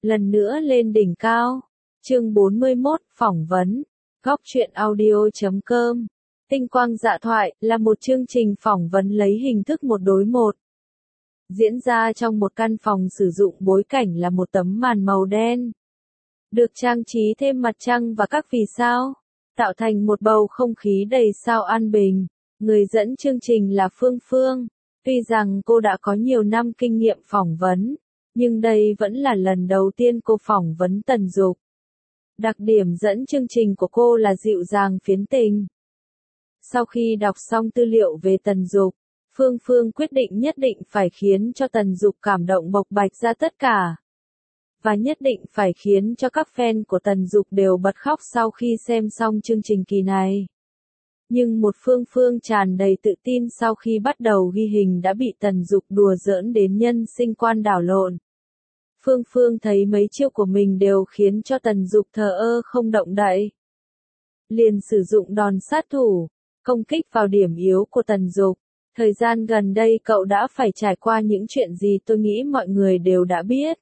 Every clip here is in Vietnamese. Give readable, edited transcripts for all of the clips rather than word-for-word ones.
lần nữa lên đỉnh cao. Chương 41, phỏng vấn. Góc truyện audio.com. Tinh quang dạ thoại là một chương trình phỏng vấn lấy hình thức 1:1. Diễn ra trong một căn phòng sử dụng bối cảnh là một tấm màn màu đen. Được trang trí thêm mặt trăng và các vì sao, tạo thành một bầu không khí đầy sao an bình. Người dẫn chương trình là Phương Phương. Tuy rằng cô đã có nhiều năm kinh nghiệm phỏng vấn, nhưng đây vẫn là lần đầu tiên cô phỏng vấn Tần Dục. Đặc điểm dẫn chương trình của cô là dịu dàng phiến tình. Sau khi đọc xong tư liệu về Tần Dục, Phương Phương quyết định nhất định phải khiến cho Tần Dục cảm động bộc bạch ra tất cả. Và nhất định phải khiến cho các fan của Tần Dục đều bật khóc sau khi xem xong chương trình kỳ này. Nhưng một Phương Phương tràn đầy tự tin sau khi bắt đầu ghi hình đã bị Tần Dục đùa giỡn đến nhân sinh quan đảo lộn. Phương Phương thấy mấy chiêu của mình đều khiến cho Tần Dục thờ ơ không động đậy. Liền sử dụng đòn sát thủ, công kích vào điểm yếu của Tần Dục. Thời gian gần đây cậu đã phải trải qua những chuyện gì tôi nghĩ mọi người đều đã biết.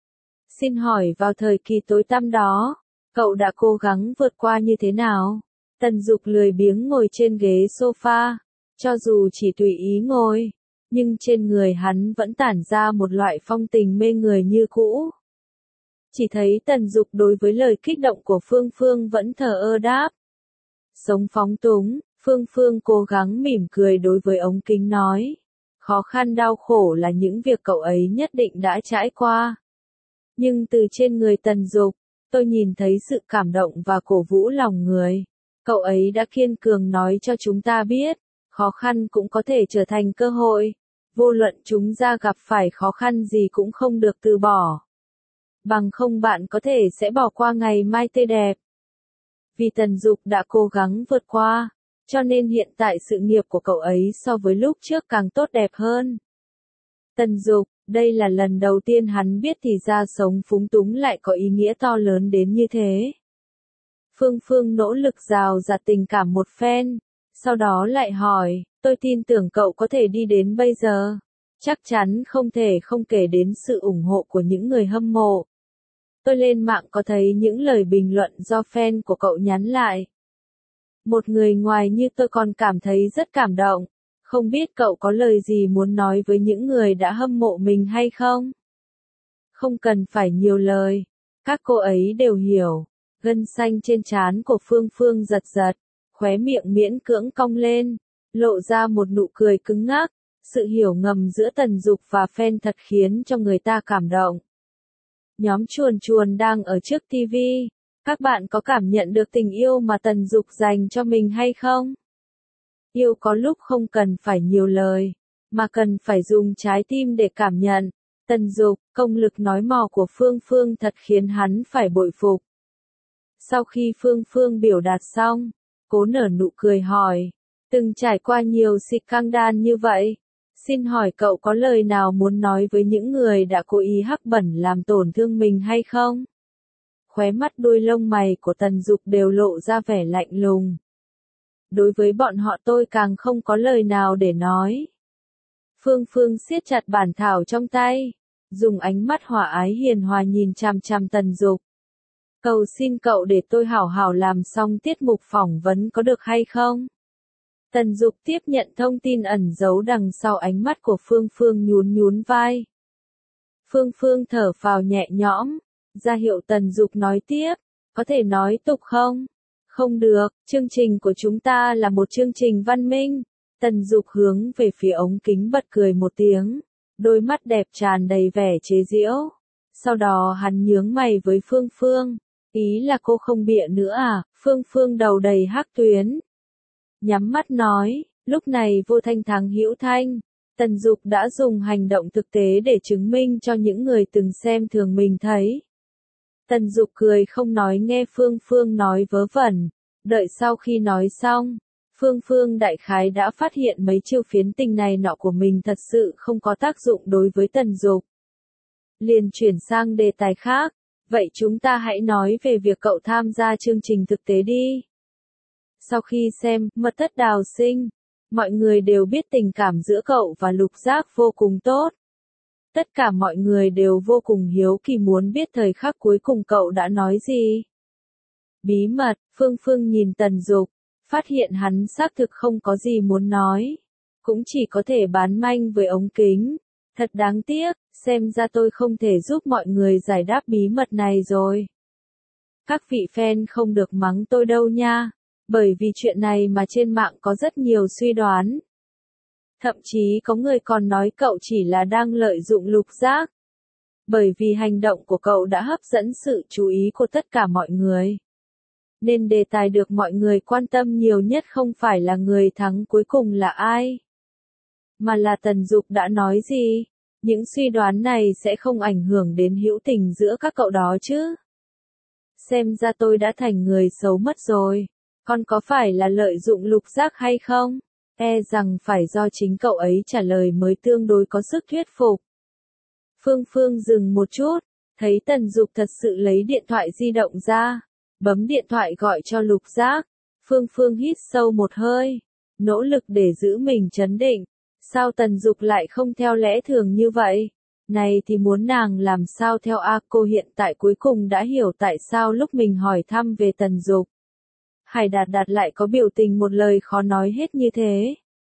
Xin hỏi vào thời kỳ tối tăm đó, cậu đã cố gắng vượt qua như thế nào? Tần Dục lười biếng ngồi trên ghế sofa, cho dù chỉ tùy ý ngồi, nhưng trên người hắn vẫn tản ra một loại phong tình mê người như cũ. Chỉ thấy Tần Dục đối với lời kích động của Phương Phương vẫn thờ ơ đáp. Sống phóng túng, Phương Phương cố gắng mỉm cười đối với ống kính nói. Khó khăn đau khổ là những việc cậu ấy nhất định đã trải qua. Nhưng từ trên người Tần Dục, tôi nhìn thấy sự cảm động và cổ vũ lòng người. Cậu ấy đã kiên cường nói cho chúng ta biết, khó khăn cũng có thể trở thành cơ hội. Vô luận chúng ta gặp phải khó khăn gì cũng không được từ bỏ. Bằng không bạn có thể sẽ bỏ qua ngày mai tươi đẹp. Vì Tần Dục đã cố gắng vượt qua, cho nên hiện tại sự nghiệp của cậu ấy so với lúc trước càng tốt đẹp hơn. Tần Dục, đây là lần đầu tiên hắn biết thì ra sống phúng túng lại có ý nghĩa to lớn đến như thế. Phương Phương nỗ lực rào rạt tình cảm một phen, sau đó lại hỏi, tôi tin tưởng cậu có thể đi đến bây giờ. Chắc chắn không thể không kể đến sự ủng hộ của những người hâm mộ. Tôi lên mạng có thấy những lời bình luận do fan của cậu nhắn lại. Một người ngoài như tôi còn cảm thấy rất cảm động. Không biết cậu có lời gì muốn nói với những người đã hâm mộ mình hay không? Không cần phải nhiều lời. Các cô ấy đều hiểu. Gân xanh trên trán của Phương Phương giật giật. Khóe miệng miễn cưỡng cong lên. Lộ ra một nụ cười cứng ngắc. Sự hiểu ngầm giữa Tần Dục và fan thật khiến cho người ta cảm động. Nhóm chuồn chuồn đang ở trước TV. Các bạn có cảm nhận được tình yêu mà Tần Dục dành cho mình hay không? Yêu có lúc không cần phải nhiều lời, mà cần phải dùng trái tim để cảm nhận. Tần Dục, công lực nói mò của Phương Phương thật khiến hắn phải bội phục. Sau khi Phương Phương biểu đạt xong, cố nở nụ cười hỏi, từng trải qua nhiều scandal như vậy. Xin hỏi cậu có lời nào muốn nói với những người đã cố ý hắc bẩn làm tổn thương mình hay không? Khóe mắt đuôi lông mày của Tần Dục đều lộ ra vẻ lạnh lùng. Đối với bọn họ tôi càng không có lời nào để nói. Phương Phương siết chặt bản thảo trong tay, dùng ánh mắt hòa ái hiền hòa nhìn chằm chằm Tần Dục. Cầu xin cậu để tôi hảo hảo làm xong tiết mục phỏng vấn có được hay không? Tần Dục tiếp nhận thông tin ẩn giấu đằng sau ánh mắt của Phương Phương nhún nhún vai. Phương Phương thở phào nhẹ nhõm, ra hiệu Tần Dục nói tiếp, có thể nói tục không? Không được, chương trình của chúng ta là một chương trình văn minh. Tần Dục hướng về phía ống kính bật cười một tiếng, đôi mắt đẹp tràn đầy vẻ chế giễu. Sau đó hắn nhướng mày với Phương Phương, ý là cô không bịa nữa à? Phương Phương đầu đầy hắc tuyến. Nhắm mắt nói, lúc này vô thanh thắng hữu thanh. Tần Dục đã dùng hành động thực tế để chứng minh cho những người từng xem thường mình thấy. Tần Dục cười không nói nghe Phương Phương nói vớ vẩn, đợi sau khi nói xong, Phương Phương đại khái đã phát hiện mấy chiêu phiến tình này nọ của mình thật sự không có tác dụng đối với Tần Dục. Liền chuyển sang đề tài khác, vậy chúng ta hãy nói về việc cậu tham gia chương trình thực tế đi. Sau khi xem Mật thất đào sinh, mọi người đều biết tình cảm giữa cậu và Lục Giác vô cùng tốt. Tất cả mọi người đều vô cùng hiếu kỳ muốn biết thời khắc cuối cùng cậu đã nói gì. Bí mật, Phương Phương nhìn Tần Dục, phát hiện hắn xác thực không có gì muốn nói. Cũng chỉ có thể bán manh với ống kính. Thật đáng tiếc, xem ra tôi không thể giúp mọi người giải đáp bí mật này rồi. Các vị fan không được mắng tôi đâu nha, bởi vì chuyện này mà trên mạng có rất nhiều suy đoán. Thậm chí có người còn nói cậu chỉ là đang lợi dụng Lục Giác. Bởi vì hành động của cậu đã hấp dẫn sự chú ý của tất cả mọi người. Nên đề tài được mọi người quan tâm nhiều nhất không phải là người thắng cuối cùng là ai, mà là Tần Dục đã nói gì. Những suy đoán này sẽ không ảnh hưởng đến hữu tình giữa các cậu đó chứ. Xem ra tôi đã thành người xấu mất rồi. Còn có phải là lợi dụng Lục Giác hay không? E rằng phải do chính cậu ấy trả lời mới tương đối có sức thuyết phục. Phương Phương dừng một chút, thấy Tần Dục thật sự lấy điện thoại di động ra, bấm điện thoại gọi cho Lục Giác. Phương Phương hít sâu một hơi, nỗ lực để giữ mình trấn định. Sao Tần Dục lại không theo lẽ thường như vậy? Này thì muốn nàng làm sao theo a? Cô hiện tại cuối cùng đã hiểu tại sao lúc mình hỏi thăm về Tần Dục, Hải Đạt Đạt lại có biểu tình một lời khó nói hết như thế.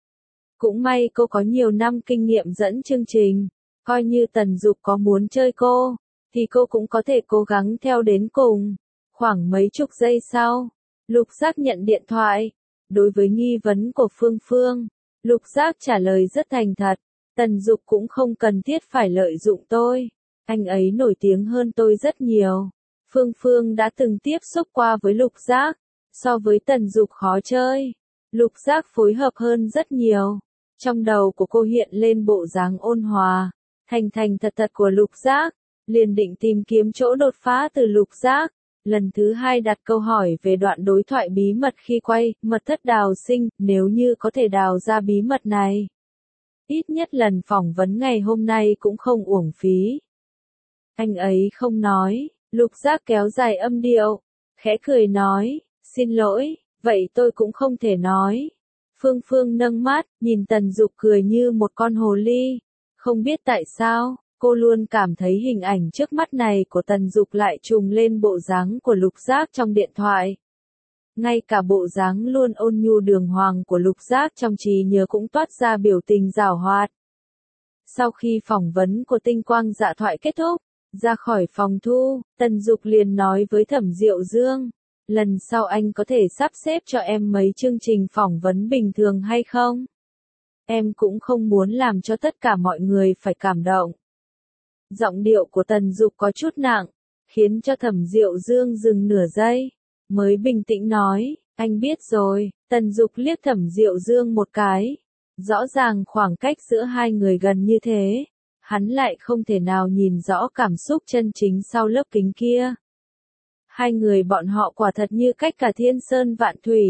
Cũng may cô có nhiều năm kinh nghiệm dẫn chương trình, coi như Tần Dục có muốn chơi cô, thì cô cũng có thể cố gắng theo đến cùng. Khoảng mấy chục giây sau, Lục Giác nhận điện thoại. Đối với nghi vấn của Phương Phương, Lục Giác trả lời rất thành thật, Tần Dục cũng không cần thiết phải lợi dụng tôi. Anh ấy nổi tiếng hơn tôi rất nhiều. Phương Phương đã từng tiếp xúc qua với Lục Giác. So với Tần Dục khó chơi, Lục Giác phối hợp hơn rất nhiều. Trong đầu của cô hiện lên bộ dáng ôn hòa, thành thành thật thật của Lục Giác, liền định tìm kiếm chỗ đột phá từ Lục Giác. Lần thứ hai đặt câu hỏi về đoạn đối thoại bí mật khi quay Mật Thất Đào Sinh, nếu như có thể đào ra bí mật này. Ít nhất lần phỏng vấn ngày hôm nay cũng không uổng phí. Anh ấy không nói, Lục Giác kéo dài âm điệu, khẽ cười nói, xin lỗi, vậy tôi cũng không thể nói. Phương Phương nâng mắt, nhìn Tần Dục cười như một con hồ ly. Không biết tại sao, cô luôn cảm thấy hình ảnh trước mắt này của Tần Dục lại trùng lên bộ dáng của Lục Giác trong điện thoại. Ngay cả bộ dáng luôn ôn nhu đường hoàng của Lục Giác trong trí nhớ cũng toát ra biểu tình giảo hoạt. Sau khi phỏng vấn của Tinh Quang Dạ Thoại kết thúc, ra khỏi phòng thu, Tần Dục liền nói với Thẩm Diệu Dương, lần sau anh có thể sắp xếp cho em mấy chương trình phỏng vấn bình thường hay không? Em cũng không muốn làm cho tất cả mọi người phải cảm động. Giọng điệu của Tần Dục có chút nặng, khiến cho Thẩm Diệu Dương dừng nửa giây, mới bình tĩnh nói, anh biết rồi. Tần Dục liếc Thẩm Diệu Dương một cái. Rõ ràng khoảng cách giữa hai người gần như thế, hắn lại không thể nào nhìn rõ cảm xúc chân chính sau lớp kính kia. Hai người bọn họ quả thật như cách cả thiên sơn vạn thủy.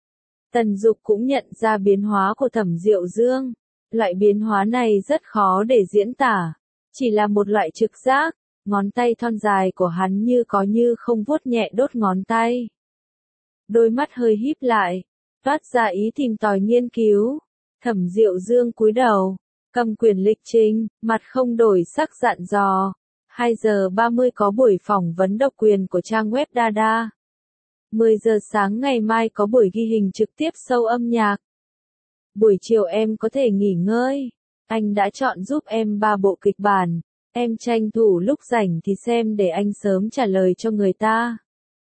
Tần Dục cũng nhận ra biến hóa của Thẩm Diệu Dương. Loại biến hóa này rất khó để diễn tả. Chỉ là một loại trực giác, ngón tay thon dài của hắn như có như không vuốt nhẹ đốt ngón tay. Đôi mắt hơi híp lại, toát ra ý tìm tòi nghiên cứu. Thẩm Diệu Dương cúi đầu, cầm quyển lịch trình, mặt không đổi sắc dặn dò. 2 giờ 30 có buổi phỏng vấn độc quyền của trang web Dada. 10 giờ sáng ngày mai có buổi ghi hình trực tiếp show âm nhạc. Buổi chiều em có thể nghỉ ngơi. Anh đã chọn giúp em 3 bộ kịch bản. Em tranh thủ lúc rảnh thì xem để anh sớm trả lời cho người ta.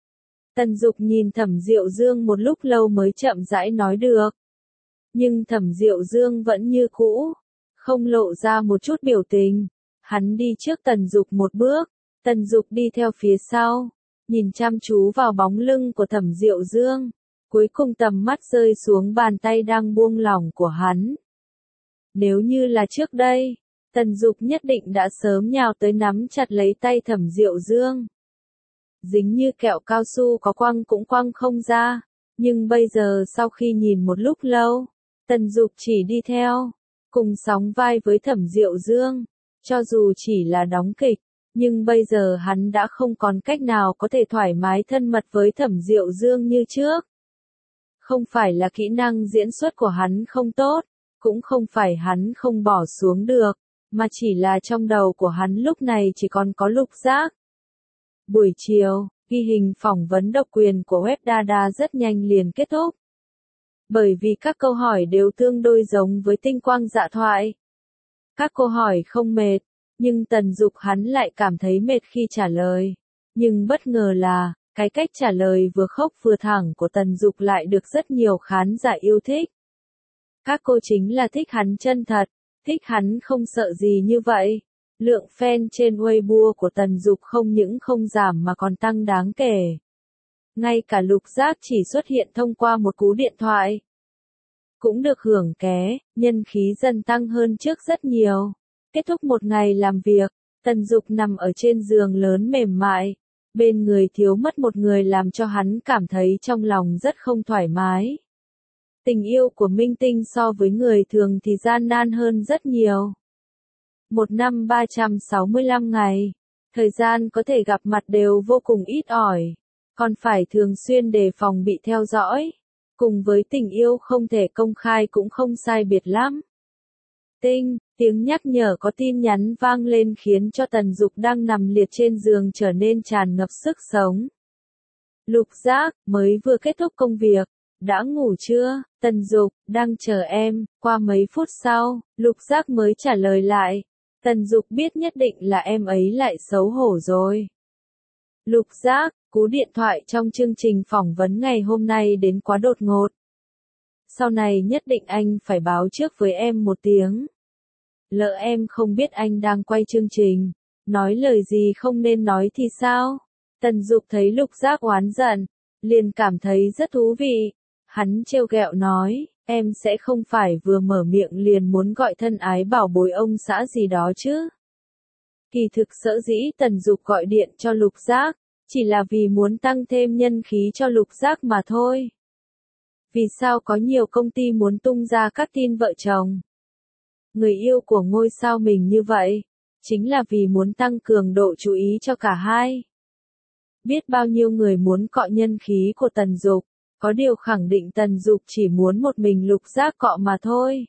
Tần Dục nhìn Thẩm Diệu Dương một lúc lâu mới chậm rãi nói được. Nhưng Thẩm Diệu Dương vẫn như cũ, không lộ ra một chút biểu tình. Hắn đi trước Tần Dục một bước, Tần Dục đi theo phía sau, nhìn chăm chú vào bóng lưng của Thẩm Diệu Dương, cuối cùng tầm mắt rơi xuống bàn tay đang buông lỏng của hắn. Nếu như là trước đây, Tần Dục nhất định đã sớm nhào tới nắm chặt lấy tay Thẩm Diệu Dương. Dính như kẹo cao su có quăng cũng quăng không ra, nhưng bây giờ sau khi nhìn một lúc lâu, Tần Dục chỉ đi theo, cùng sóng vai với Thẩm Diệu Dương. Cho dù chỉ là đóng kịch, nhưng bây giờ hắn đã không còn cách nào có thể thoải mái thân mật với Thẩm Diệu Dương như trước. Không phải là kỹ năng diễn xuất của hắn không tốt, cũng không phải hắn không bỏ xuống được, mà chỉ là trong đầu của hắn lúc này chỉ còn có Lục Giác. Buổi chiều, ghi hình phỏng vấn độc quyền của Webdada rất nhanh liền kết thúc. Bởi vì các câu hỏi đều tương đối giống với tinh quang dạ thoại. Các câu hỏi không mệt, nhưng Tần Dục hắn lại cảm thấy mệt khi trả lời. Nhưng bất ngờ là, cái cách trả lời vừa khốc vừa thẳng của Tần Dục lại được rất nhiều khán giả yêu thích. Các cô chính là thích hắn chân thật, thích hắn không sợ gì như vậy. Lượng fan trên Weibo của Tần Dục không những không giảm mà còn tăng đáng kể. Ngay cả Lục Giác chỉ xuất hiện thông qua một cú điện thoại cũng được hưởng ké, nhân khí dần tăng hơn trước rất nhiều. Kết thúc một ngày làm việc, Tần Dục nằm ở trên giường lớn mềm mại, bên người thiếu mất một người làm cho hắn cảm thấy trong lòng rất không thoải mái. Tình yêu của minh tinh so với người thường thì gian nan hơn rất nhiều. Một năm 365 ngày, thời gian có thể gặp mặt đều vô cùng ít ỏi, còn phải thường xuyên đề phòng bị theo dõi. Cùng với tình yêu không thể công khai cũng không sai biệt lắm. Tiếng nhắc nhở có tin nhắn vang lên khiến cho Tần Dục đang nằm liệt trên giường trở nên tràn ngập sức sống. Lục Giác, mới vừa kết thúc công việc, đã ngủ chưa? Tần Dục, đang chờ em. Qua mấy phút sau, Lục Giác mới trả lời lại. Tần Dục biết nhất định là em ấy lại xấu hổ rồi. Lục Giác, cú điện thoại trong chương trình phỏng vấn ngày hôm nay đến quá đột ngột. Sau này nhất định anh phải báo trước với em một tiếng. Lỡ em không biết anh đang quay chương trình, nói lời gì không nên nói thì sao? Tần Dục thấy Lục Giác oán giận, liền cảm thấy rất thú vị. Hắn trêu ghẹo nói, em sẽ không phải vừa mở miệng liền muốn gọi thân ái bảo bối ông xã gì đó chứ. Kỳ thực sở dĩ Tần Dục gọi điện cho Lục Giác, chỉ là vì muốn tăng thêm nhân khí cho Lục Giác mà thôi. Vì sao có nhiều công ty muốn tung ra các tin vợ chồng, người yêu của ngôi sao mình như vậy? Chính là vì muốn tăng cường độ chú ý cho cả hai. Biết bao nhiêu người muốn cọ nhân khí của Tần Dục, có điều khẳng định Tần Dục chỉ muốn một mình Lục Giác cọ mà thôi.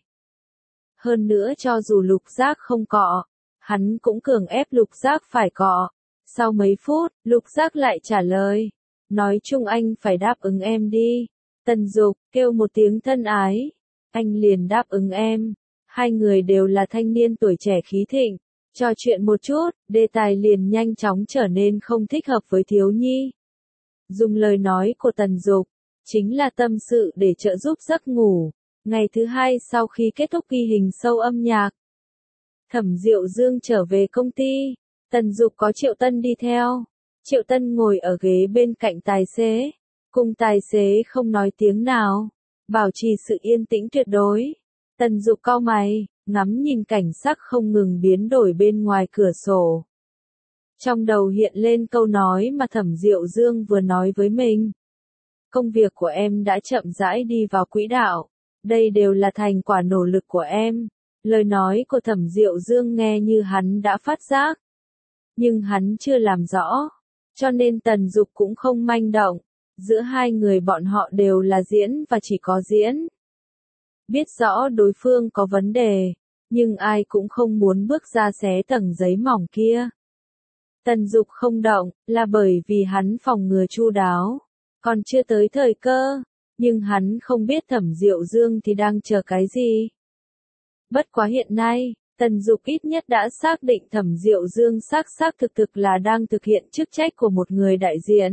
Hơn nữa cho dù Lục Giác không cọ, hắn cũng cường ép Lục Giác phải cọ. Sau mấy phút, Lục Giác lại trả lời. Nói chung anh phải đáp ứng em đi. Tần Dục kêu một tiếng thân ái. Anh liền đáp ứng em. Hai người đều là thanh niên tuổi trẻ khí thịnh. Trò chuyện một chút, đề tài liền nhanh chóng trở nên không thích hợp với thiếu nhi. Dùng lời nói của Tần Dục, chính là tâm sự để trợ giúp giấc ngủ. Ngày thứ hai sau khi kết thúc ghi hình show âm nhạc, Thẩm Diệu Dương trở về công ty. Tần Dục có Triệu Tân đi theo. Triệu Tân ngồi ở ghế bên cạnh tài xế. Cùng tài xế không nói tiếng nào, bảo trì sự yên tĩnh tuyệt đối. Tần Dục cau mày, ngắm nhìn cảnh sắc không ngừng biến đổi bên ngoài cửa sổ. Trong đầu hiện lên câu nói mà Thẩm Diệu Dương vừa nói với mình. Công việc của em đã chậm rãi đi vào quỹ đạo. Đây đều là thành quả nỗ lực của em. Lời nói của Thẩm Diệu Dương nghe như hắn đã phát giác. Nhưng hắn chưa làm rõ. Cho nên Tần Dục cũng không manh động. Giữa hai người bọn họ đều là diễn và chỉ có diễn. Biết rõ đối phương có vấn đề, nhưng ai cũng không muốn bước ra xé tầng giấy mỏng kia. Tần Dục không động, là bởi vì hắn phòng ngừa chu đáo. Còn chưa tới thời cơ, nhưng hắn không biết Thẩm Diệu Dương thì đang chờ cái gì. Bất quá hiện nay, Tần Dục ít nhất đã xác định Thẩm Diệu Dương xác thực là đang thực hiện chức trách của một người đại diện.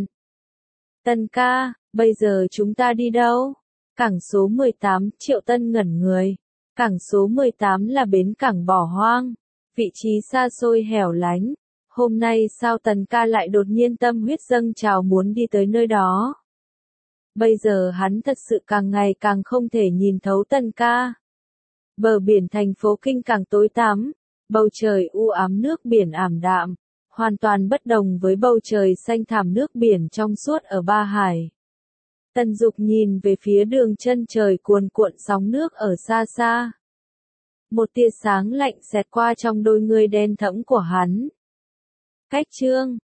Tần ca, bây giờ chúng ta đi đâu? Cảng số 18, Triệu Tân ngẩn người. Cảng số 18 là bến cảng bỏ hoang, vị trí xa xôi hẻo lánh. Hôm nay sao Tần ca lại đột nhiên tâm huyết dâng trào muốn đi tới nơi đó? Bây giờ hắn thật sự càng ngày càng không thể nhìn thấu Tần ca. Bờ biển thành phố Kinh càng tối tăm, bầu trời u ám nước biển ảm đạm, hoàn toàn bất đồng với bầu trời xanh thẳm nước biển trong suốt ở Ba Hải. Tần Dục nhìn về phía đường chân trời cuồn cuộn sóng nước ở xa xa. Một tia sáng lạnh xẹt qua trong đôi ngươi đen thẫm của hắn. Cách chương